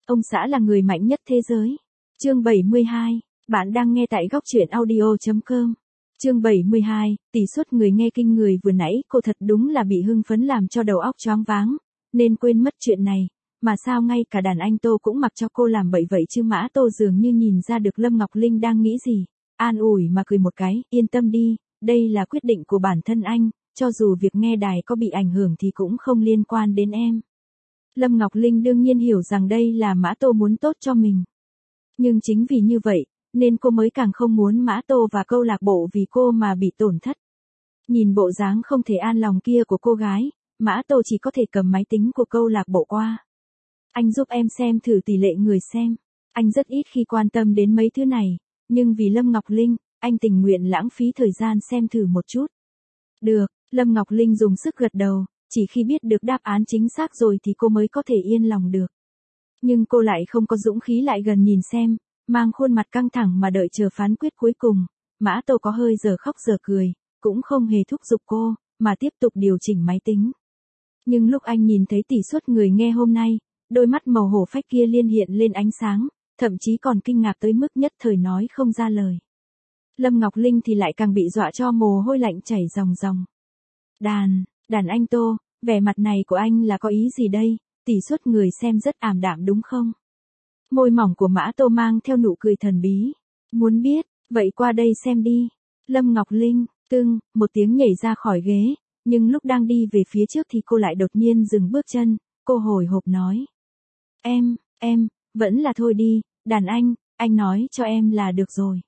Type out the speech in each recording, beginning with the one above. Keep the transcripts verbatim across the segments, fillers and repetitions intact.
Ông xã là người mạnh nhất thế giới. Chương bảy mươi hai, bạn đang nghe tại góc truyện audio chấm com. Chương bảy mươi hai, tỷ suất người nghe kinh người vừa nãy cô thật đúng là bị hưng phấn làm cho đầu óc choáng váng, nên quên mất chuyện này, mà sao ngay cả đàn anh Tô cũng mặc cho cô làm bậy vậy chứ. Mã Tô dường như nhìn ra được Lâm Ngọc Linh đang nghĩ gì, an ủi mà cười một cái, yên tâm đi, đây là quyết định của bản thân anh, cho dù việc nghe đài có bị ảnh hưởng thì cũng không liên quan đến em. Lâm Ngọc Linh đương nhiên hiểu rằng đây là Mã Tô muốn tốt cho mình. Nhưng chính vì như vậy, nên cô mới càng không muốn Mã Tô và câu lạc bộ vì cô mà bị tổn thất. Nhìn bộ dáng không thể an lòng kia của cô gái, Mã Tô chỉ có thể cầm máy tính của câu lạc bộ qua. Anh giúp em xem thử tỷ lệ người xem. Anh rất ít khi quan tâm đến mấy thứ này, nhưng vì Lâm Ngọc Linh, anh tình nguyện lãng phí thời gian xem thử một chút. Được, Lâm Ngọc Linh dùng sức gật đầu, chỉ khi biết được đáp án chính xác rồi thì cô mới có thể yên lòng được. Nhưng cô lại không có dũng khí lại gần nhìn xem, mang khuôn mặt căng thẳng mà đợi chờ phán quyết cuối cùng. Mã Tô có hơi giờ khóc giờ cười, cũng không hề thúc giục cô, mà tiếp tục điều chỉnh máy tính. Nhưng lúc anh nhìn thấy tỷ suất người nghe hôm nay, đôi mắt màu hổ phách kia liên hiện lên ánh sáng, thậm chí còn kinh ngạc tới mức nhất thời nói không ra lời. Lâm Ngọc Linh thì lại càng bị dọa cho mồ hôi lạnh chảy ròng ròng. Đàn, đàn anh Tô, vẻ mặt này của anh là có ý gì đây, tỷ suất người xem rất ảm đạm đúng không? Môi mỏng của Mã Tô mang theo nụ cười thần bí. Muốn biết, vậy qua đây xem đi. Lâm Ngọc Linh, tưng, một tiếng nhảy ra khỏi ghế, nhưng lúc đang đi về phía trước thì cô lại đột nhiên dừng bước chân, cô hồi hộp nói. Em, em, vẫn là thôi đi, đàn anh, anh nói cho em là được rồi.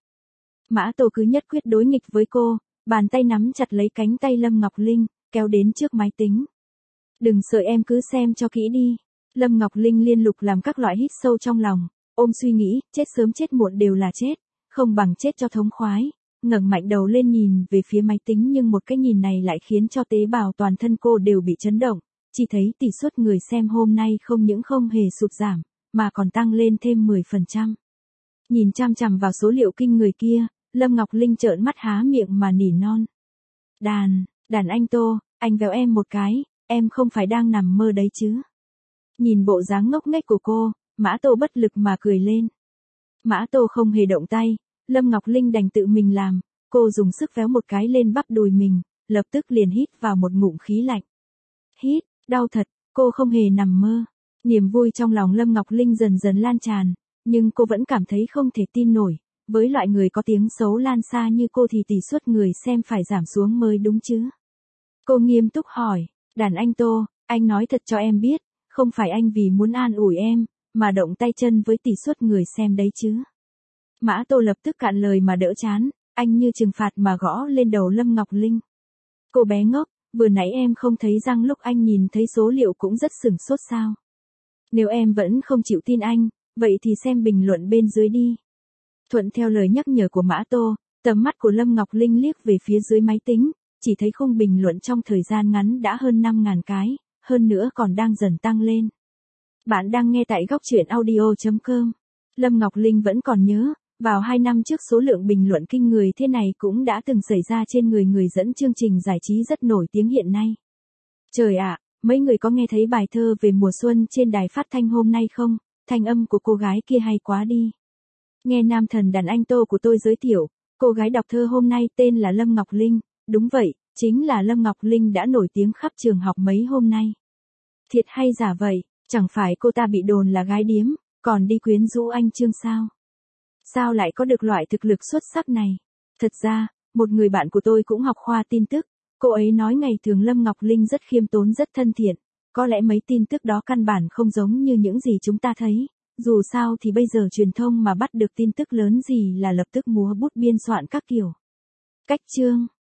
Mã Tô cứ nhất quyết đối nghịch với cô, bàn tay nắm chặt lấy cánh tay Lâm Ngọc Linh, kéo đến trước máy tính. Đừng sợ em cứ xem cho kỹ đi. Lâm Ngọc Linh liên lục làm các loại hít sâu trong lòng, ôm suy nghĩ, chết sớm chết muộn đều là chết, không bằng chết cho thống khoái, ngẩng mạnh đầu lên nhìn về phía máy tính, nhưng một cái nhìn này lại khiến cho tế bào toàn thân cô đều bị chấn động, chỉ thấy tỷ suất người xem hôm nay không những không hề sụt giảm, mà còn tăng lên thêm mười phần trăm. Nhìn chăm chằm vào số liệu kinh người kia, Lâm Ngọc Linh trợn mắt há miệng mà nỉ non. Đàn, đàn anh Tô, anh véo em một cái, em không phải đang nằm mơ đấy chứ. Nhìn bộ dáng ngốc nghếch của cô, Mã Tô bất lực mà cười lên. Mã Tô không hề động tay, Lâm Ngọc Linh đành tự mình làm, cô dùng sức véo một cái lên bắp đùi mình, lập tức liền hít vào một ngụm khí lạnh. Hít, đau thật, cô không hề nằm mơ. Niềm vui trong lòng Lâm Ngọc Linh dần dần lan tràn, nhưng cô vẫn cảm thấy không thể tin nổi, với loại người có tiếng xấu lan xa như cô thì tỷ suất người xem phải giảm xuống mới đúng chứ. Cô nghiêm túc hỏi, đàn anh Tô, anh nói thật cho em biết, không phải anh vì muốn an ủi em, mà động tay chân với tỷ suất người xem đấy chứ. Mã Tô lập tức cạn lời mà đỡ chán, anh như trừng phạt mà gõ lên đầu Lâm Ngọc Linh. Cô bé ngốc, vừa nãy em không thấy rằng lúc anh nhìn thấy số liệu cũng rất sửng sốt sao? Nếu em vẫn không chịu tin anh, vậy thì xem bình luận bên dưới đi. Thuận theo lời nhắc nhở của Mã Tô, tầm mắt của Lâm Ngọc Linh liếc về phía dưới máy tính, chỉ thấy khung bình luận trong thời gian ngắn đã hơn năm nghìn cái, hơn nữa còn đang dần tăng lên. Bạn đang nghe tại góc truyện audio chấm com. Lâm Ngọc Linh vẫn còn nhớ, vào hai năm trước số lượng bình luận kinh người thế này cũng đã từng xảy ra trên người người dẫn chương trình giải trí rất nổi tiếng hiện nay. Trời ạ, mấy người có nghe thấy bài thơ về mùa xuân trên đài phát thanh hôm nay không? Thanh âm của cô gái kia hay quá đi. Nghe nam thần đàn anh Tô của tôi giới thiệu, cô gái đọc thơ hôm nay tên là Lâm Ngọc Linh, đúng vậy, chính là Lâm Ngọc Linh đã nổi tiếng khắp trường học mấy hôm nay. Thiệt hay giả vậy, chẳng phải cô ta bị đồn là gái điếm, còn đi quyến rũ anh Trương sao? Sao lại có được loại thực lực xuất sắc này? Thật ra, một người bạn của tôi cũng học khoa tin tức, cô ấy nói ngày thường Lâm Ngọc Linh rất khiêm tốn rất thân thiện, có lẽ mấy tin tức đó căn bản không giống như những gì chúng ta thấy, dù sao thì bây giờ truyền thông mà bắt được tin tức lớn gì là lập tức múa bút biên soạn các kiểu. Cách chương,